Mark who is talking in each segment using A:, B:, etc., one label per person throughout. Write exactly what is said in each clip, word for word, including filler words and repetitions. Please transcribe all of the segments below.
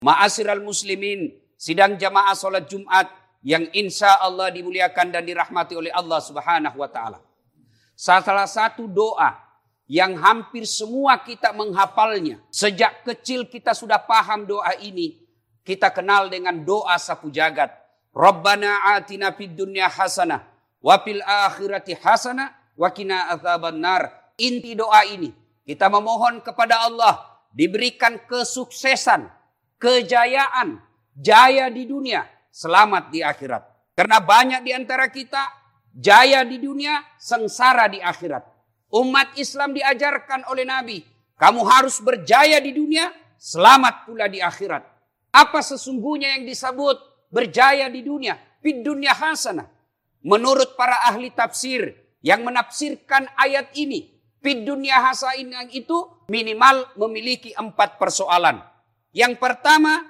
A: Ma'asyiral muslimin, sidang jamaah salat Jumat yang insya Allah dimuliakan dan dirahmati oleh Allah Subhanahu wa taala. Salah satu doa yang hampir semua kita menghafalnya. Sejak kecil kita sudah paham doa ini. Kita kenal dengan doa sapu jagat. Rabbana atina fid dunya hasanah wa fil akhirati hasanah wa qina adzabannar. Inti doa ini kita memohon kepada Allah diberikan kesuksesan, kejayaan, jaya di dunia, selamat di akhirat. Karena banyak di antara kita jaya di dunia, sengsara di akhirat. Umat Islam diajarkan oleh Nabi, kamu harus berjaya di dunia, selamat pula di akhirat. Apa sesungguhnya yang disebut berjaya di dunia? Fid dunya hasanah. Menurut para ahli tafsir yang menafsirkan ayat ini, fid dunya hasanah itu minimal memiliki empat persoalan. Yang pertama,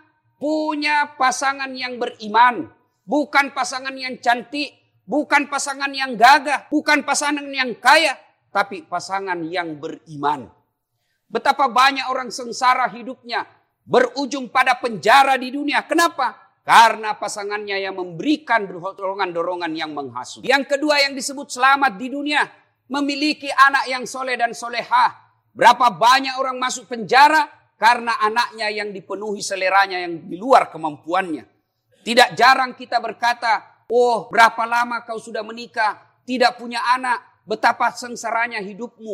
A: punya pasangan yang beriman. Bukan pasangan yang cantik, bukan pasangan yang gagah, bukan pasangan yang kaya, tapi pasangan yang beriman. Betapa banyak orang sengsara hidupnya, berujung pada penjara di dunia. Kenapa? Karena pasangannya yang memberikan dorongan-dorongan yang menghasut. Yang kedua yang disebut selamat di dunia, memiliki anak yang soleh dan solehah. Berapa banyak orang masuk penjara karena anaknya yang dipenuhi seleranya yang di luar kemampuannya. Tidak jarang kita berkata, oh berapa lama kau sudah menikah, tidak punya anak, betapa sengsaranya hidupmu.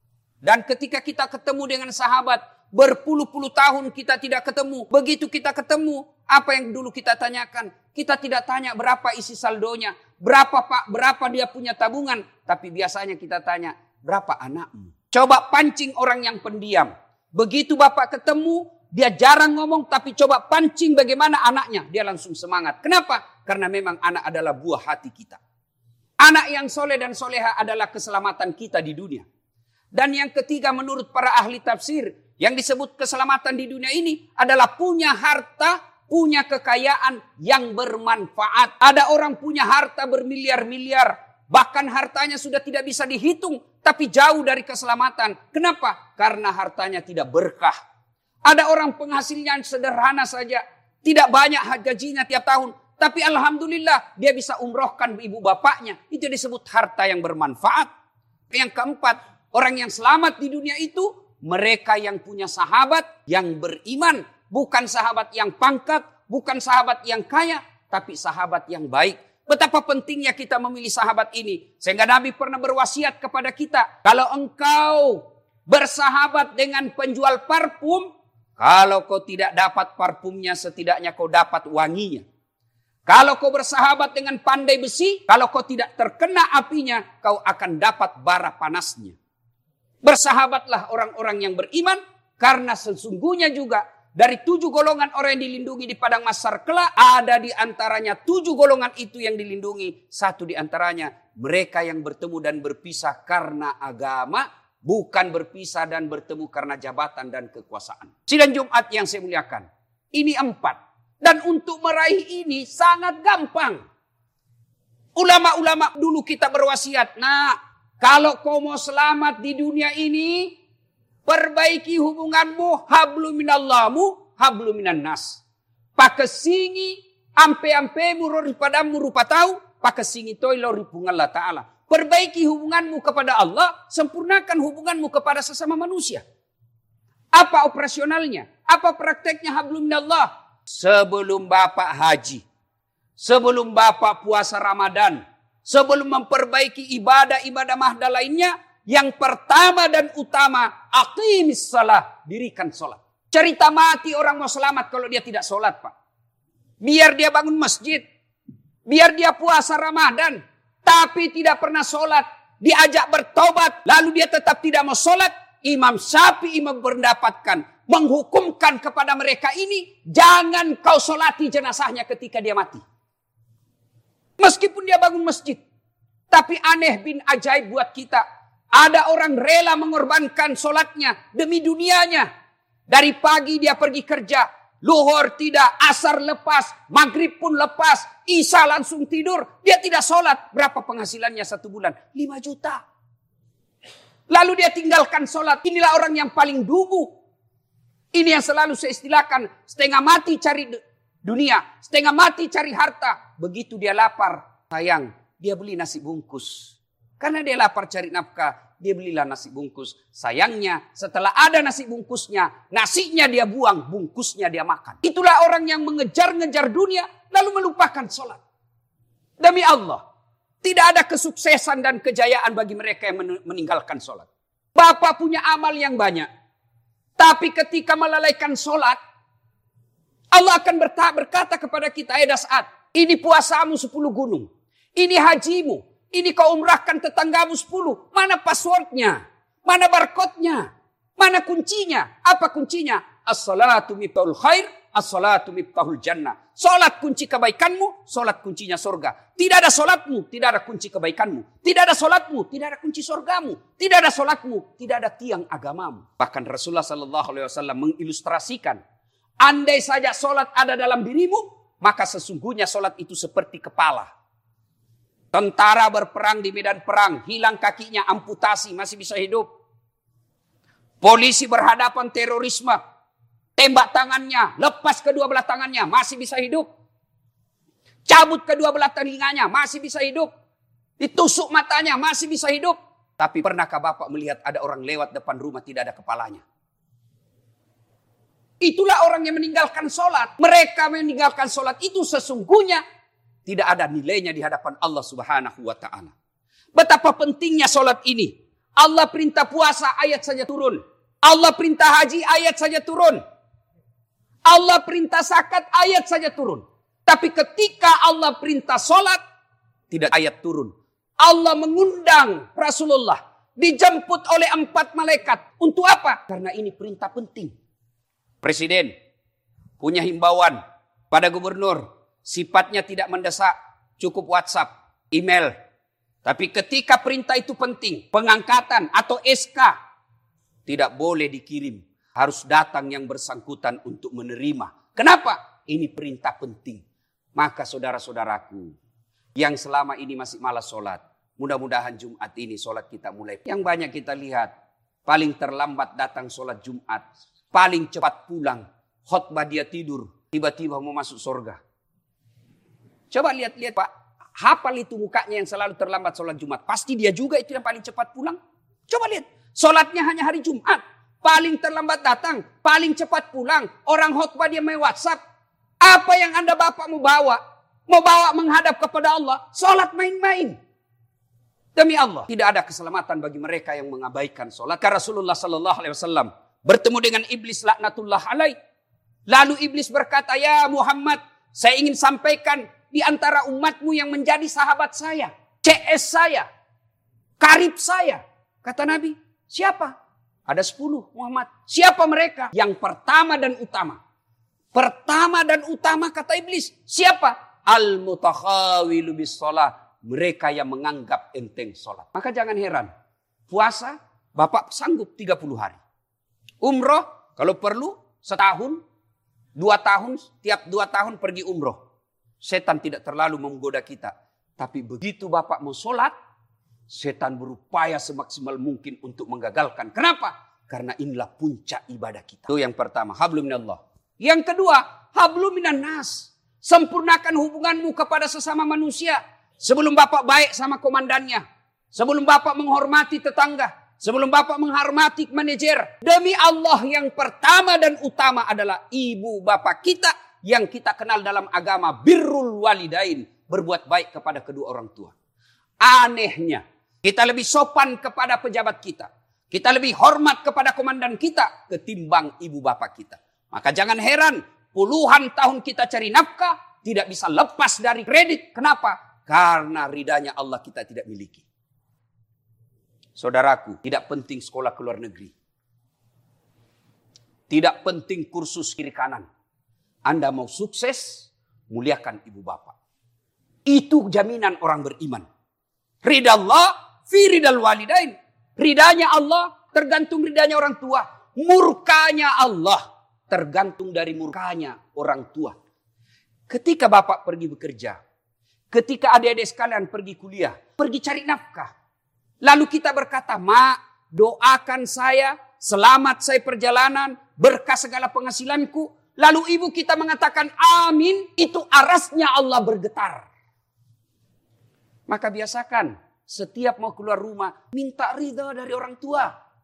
A: Dan ketika kita ketemu dengan sahabat, berpuluh-puluh tahun kita tidak ketemu. Begitu kita ketemu, apa yang dulu kita tanyakan? Kita tidak tanya berapa isi saldonya, berapa pak, berapa dia punya tabungan. Tapi biasanya kita tanya, berapa anakmu? Coba pancing orang yang pendiam. Begitu bapak ketemu, dia jarang ngomong, tapi coba pancing bagaimana anaknya. Dia langsung semangat. Kenapa? Karena memang anak adalah buah hati kita. Anak yang soleh dan soleha adalah keselamatan kita di dunia. Dan yang ketiga menurut para ahli tafsir, yang disebut keselamatan di dunia ini adalah punya harta, punya kekayaan yang bermanfaat. Ada orang punya harta bermiliar-miliar, bahkan hartanya sudah tidak bisa dihitung, tapi jauh dari keselamatan. Kenapa? Karena hartanya tidak berkah. Ada orang penghasilannya sederhana saja, tidak banyak gajinya tiap tahun, tapi alhamdulillah dia bisa umrohkan ibu bapaknya. Itu disebut harta yang bermanfaat. Yang keempat, orang yang selamat di dunia itu mereka yang punya sahabat yang beriman. Bukan sahabat yang pangkat, bukan sahabat yang kaya, tapi sahabat yang baik. Betapa pentingnya kita memilih sahabat ini. Sehingga Nabi pernah berwasiat kepada kita. Kalau engkau bersahabat dengan penjual parfum, kalau kau tidak dapat parfumnya, setidaknya kau dapat wanginya. Kalau kau bersahabat dengan pandai besi, kalau kau tidak terkena apinya, kau akan dapat bara panasnya. Bersahabatlah orang-orang yang beriman, karena sesungguhnya juga dari tujuh golongan orang yang dilindungi di padang mahsyar kelak, ada di antaranya tujuh golongan itu yang dilindungi. Satu di antaranya mereka yang bertemu dan berpisah karena agama, bukan berpisah dan bertemu karena jabatan dan kekuasaan. Sidang Jumat yang saya muliakan, ini empat. Dan untuk meraih ini sangat gampang. Ulama-ulama dulu kita berwasiat, nah kalau kau mau selamat di dunia ini, perbaiki hubunganmu, hablu minallahmu, hablu minan nas. Pakesingi, ampe-ampemu rori padamu rupa tahu, pakesingi toy lori pungallah ta'ala. Perbaiki hubunganmu kepada Allah, sempurnakan hubunganmu kepada sesama manusia. Apa operasionalnya? Apa prakteknya hablu minallah? Sebelum bapak haji, sebelum bapak puasa Ramadan, sebelum memperbaiki ibadah-ibadah mahda lainnya, yang pertama dan utama, aqimis salah, dirikan sholat. Cerita mati orang mau selamat kalau dia tidak sholat, Pak. Biar dia bangun masjid, biar dia puasa Ramadan, tapi tidak pernah sholat, diajak bertobat, lalu dia tetap tidak mau sholat. Imam Syafi'i mempendapatkan, menghukumkan kepada mereka ini, jangan kau sholati jenazahnya ketika dia mati. Meskipun dia bangun masjid. Tapi aneh bin ajaib buat kita. Ada orang rela mengorbankan sholatnya demi dunianya. Dari pagi dia pergi kerja. Luhur tidak, asar lepas, maghrib pun lepas, isya langsung tidur. Dia tidak sholat. Berapa penghasilannya satu bulan? lima juta. Lalu dia tinggalkan sholat. Inilah orang yang paling dungu. Ini yang selalu saya istilahkan, setengah mati cari dunia, setengah mati cari harta. Begitu dia lapar, sayang, dia beli nasi bungkus. Karena dia lapar cari nafkah, dia belilah nasi bungkus. Sayangnya setelah ada nasi bungkusnya, nasinya dia buang, bungkusnya dia makan. Itulah orang yang mengejar-ngejar dunia lalu melupakan sholat. Demi Allah, tidak ada kesuksesan dan kejayaan bagi mereka yang meninggalkan sholat. Bapak punya amal yang banyak. Tapi ketika melalaikan sholat, Allah akan berkata kepada kita, eh Das'ad, ini puasamu sepuluh gunung. Ini hajimu. Ini kau umrahkan tetanggamu sepuluh. Mana passwordnya? Mana barcode-nya? Mana kuncinya? Apa kuncinya? As-salatu miftahul khair, as-salatu miftahul jannah. Salat kunci kebaikanmu, salat kuncinya surga. Tidak ada salatmu, tidak ada kunci kebaikanmu. Tidak ada salatmu, tidak ada kunci surgamu. Tidak ada salatmu, tidak ada tiang agamamu. Bahkan Rasulullah sallallahu alaihi wasallam mengilustrasikan, andai saja salat ada dalam dirimu, maka sesungguhnya salat itu seperti kepala. Tentara berperang di medan perang, hilang kakinya, amputasi, masih bisa hidup. Polisi berhadapan terorisme, tembak tangannya, lepas kedua belah tangannya, masih bisa hidup. Cabut kedua belah telinganya, masih bisa hidup. Ditusuk matanya, masih bisa hidup. Tapi pernahkah Bapak melihat ada orang lewat depan rumah tidak ada kepalanya? Itulah orang yang meninggalkan sholat. Mereka meninggalkan sholat itu sesungguhnya tidak ada nilainya di hadapan Allah Subhanahu wa ta'ala. Betapa pentingnya sholat ini. Allah perintah puasa, ayat saja turun. Allah perintah haji, ayat saja turun. Allah perintah zakat, ayat saja turun. Tapi ketika Allah perintah sholat, tidak ayat turun. Allah mengundang Rasulullah, dijemput oleh empat malaikat. Untuk apa? Karena ini perintah penting. Presiden punya himbauan pada gubernur. Sifatnya tidak mendesak, cukup WhatsApp, email. Tapi ketika perintah itu penting, pengangkatan atau S K, tidak boleh dikirim. Harus datang yang bersangkutan untuk menerima. Kenapa? Ini perintah penting. Maka saudara-saudaraku, yang selama ini masih malas sholat, mudah-mudahan Jumat ini sholat kita mulai. Yang banyak kita lihat, paling terlambat datang sholat Jumat, paling cepat pulang, khutbah dia tidur, tiba-tiba mau masuk surga. Coba lihat-lihat Pak, hafal itu mukanya yang selalu terlambat sholat Jumat. Pasti dia juga itu yang paling cepat pulang. Coba lihat, sholatnya hanya hari Jumat. Paling terlambat datang, paling cepat pulang. Orang khutbah dia main WhatsApp. Apa yang Anda Bapak mau bawa? Mau bawa menghadap kepada Allah. Sholat main-main. Demi Allah, tidak ada keselamatan bagi mereka yang mengabaikan sholat. Karena Rasulullah sallallahu alaihi wasallam bertemu dengan iblis laknatullah alaih. Lalu iblis berkata, ya Muhammad, saya ingin sampaikan di antara umatmu yang menjadi sahabat saya, C S saya, karib saya. Kata Nabi, siapa? Ada sepuluh Muhammad. Siapa mereka? Yang pertama dan utama. Pertama dan utama kata iblis. Siapa? Al-mutakhawilu bis sholat. Mereka yang menganggap enteng sholat. Maka jangan heran. Puasa, Bapak sanggup tiga puluh hari. Umroh, kalau perlu setahun, dua tahun, tiap dua tahun pergi umroh. Setan tidak terlalu menggoda kita. Tapi begitu Bapak mau sholat, setan berupaya semaksimal mungkin untuk menggagalkan. Kenapa? Karena inilah puncak ibadah kita. Itu yang pertama, hablum minallah. Yang kedua, hablum minan nas. Sempurnakan hubunganmu kepada sesama manusia. Sebelum Bapak baik sama komandannya. Sebelum Bapak menghormati tetangga. Sebelum Bapak menghormati manajer. Demi Allah, yang pertama dan utama adalah ibu bapak kita. Yang kita kenal dalam agama, birrul walidain, berbuat baik kepada kedua orang tua. Anehnya, kita lebih sopan kepada pejabat kita. Kita lebih hormat kepada komandan kita ketimbang ibu bapak kita. Maka jangan heran, puluhan tahun kita cari nafkah, tidak bisa lepas dari kredit. Kenapa? Karena ridanya Allah kita tidak miliki. Saudaraku, tidak penting sekolah ke luar negeri. Tidak penting kursus kiri kanan. Anda mau sukses, muliakan ibu bapak. Itu jaminan orang beriman. Ridha Allah, fi ridal walidain. Ridanya Allah, tergantung ridanya orang tua. Murkanya Allah, tergantung dari murkanya orang tua. Ketika bapak pergi bekerja, ketika adik-adik sekalian pergi kuliah, pergi cari nafkah. Lalu kita berkata, Mak, doakan saya selamat saya perjalanan, berkah segala penghasilanku. Lalu ibu kita mengatakan amin, itu arasnya Allah bergetar. Maka biasakan setiap mau keluar rumah, minta ridha dari orang tua.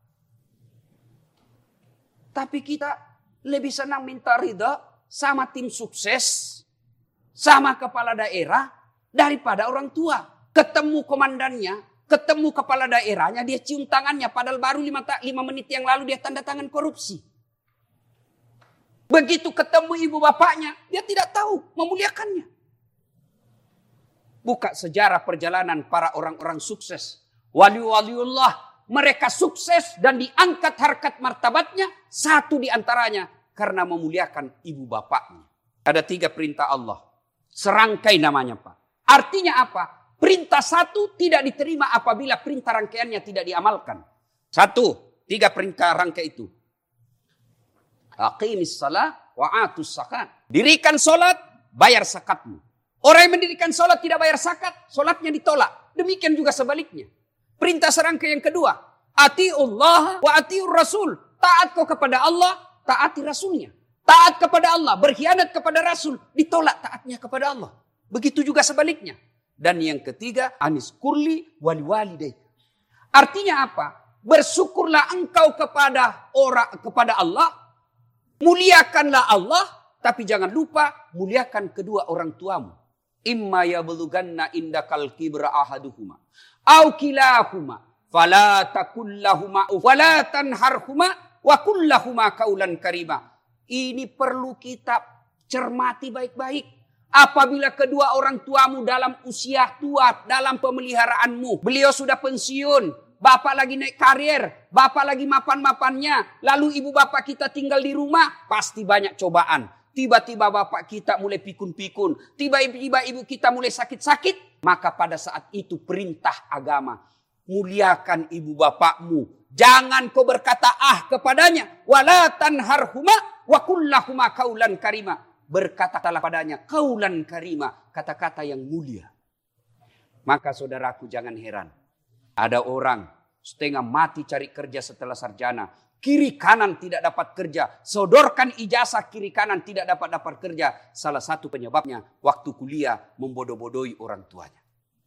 A: Tapi kita lebih senang minta ridha sama tim sukses, sama kepala daerah, daripada orang tua. Ketemu komandannya, ketemu kepala daerahnya, dia cium tangannya. Padahal baru lima, lima menit yang lalu dia tanda tangan korupsi. Begitu ketemu ibu bapaknya, dia tidak tahu memuliakannya. Buka sejarah perjalanan para orang-orang sukses. Wali-waliullah, mereka sukses dan diangkat harkat martabatnya. Satu di antaranya karena memuliakan ibu bapaknya. Ada tiga perintah Allah. Serangkai namanya Pak. Artinya apa? Perintah satu tidak diterima apabila perintah rangkaiannya tidak diamalkan. Satu, tiga perintah rangkai itu. Aqimis salah wa atus zakat. Dirikan solat, bayar zakatmu. Orang yang mendirikan solat tidak bayar zakat, solatnya ditolak. Demikian juga sebaliknya. Perintah serangkai yang kedua. Atiullah wa atiur rasul. Taat kau kepada Allah, taati rasulnya. Taat kepada Allah, berkhianat kepada rasul, ditolak taatnya kepada Allah. Begitu juga sebaliknya. Dan yang ketiga, anis kurli wali walidaik. Artinya apa? Bersyukurlah engkau kepada orang kepada Allah, muliakanlah Allah, tapi jangan lupa muliakan kedua orang tuamu. Imma yablughanna indakal kibra ahaduhuma au kilahuma fala takul lahumā wala tanharhuma wa qul lahumā qaulan karima. Ini perlu kita cermati baik-baik. Apabila kedua orang tuamu dalam usia tua, dalam pemeliharaanmu, beliau sudah pensiun, bapak lagi naik karir, bapak lagi mapan-mapannya, lalu ibu bapak kita tinggal di rumah, pasti banyak cobaan. Tiba-tiba bapak kita mulai pikun-pikun, tiba-tiba ibu kita mulai sakit-sakit, maka pada saat itu perintah agama, muliakan ibu bapakmu. Jangan kau berkata ah kepadanya, wala tanharhuma wa qul lahumā qaulan karima. Berkatalah padanya qaulan karima, kata-kata yang mulia. Maka saudaraku jangan heran. Ada orang setengah mati cari kerja setelah sarjana. Kiri kanan tidak dapat kerja. Sodorkan ijazah kiri kanan tidak dapat dapat kerja. Salah satu penyebabnya waktu kuliah membodoh-bodohi orang tuanya.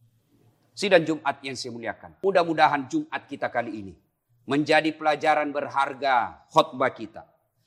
A: Sidang Jumat yang saya muliakan. Mudah-mudahan Jumat kita kali ini menjadi pelajaran berharga khutbah kita.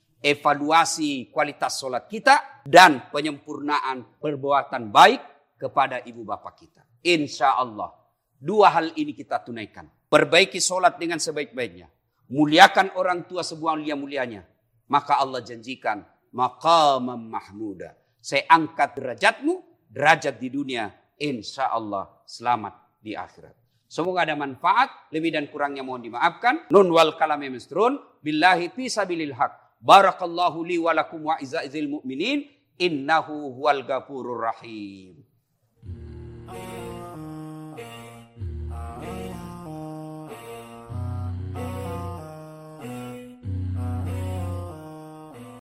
A: Evaluasi kualitas sholat kita dan penyempurnaan perbuatan baik kepada ibu bapak kita. Insya Allah dua hal ini kita tunaikan. Perbaiki sholat dengan sebaik-baiknya. Muliakan orang tua semulia-mulianya. Maka Allah janjikan maqamam mahmuda. Saya angkat derajatmu, derajat di dunia. Insya Allah selamat di akhirat. Semoga ada manfaat. Lebih dan kurangnya mohon dimaafkan. Nun wal kalami misrun. Billahi fi sabilil haq. Barakallahu li wa lakum wa izza'il mu'minin. Innahu huwal ghafurur rahim.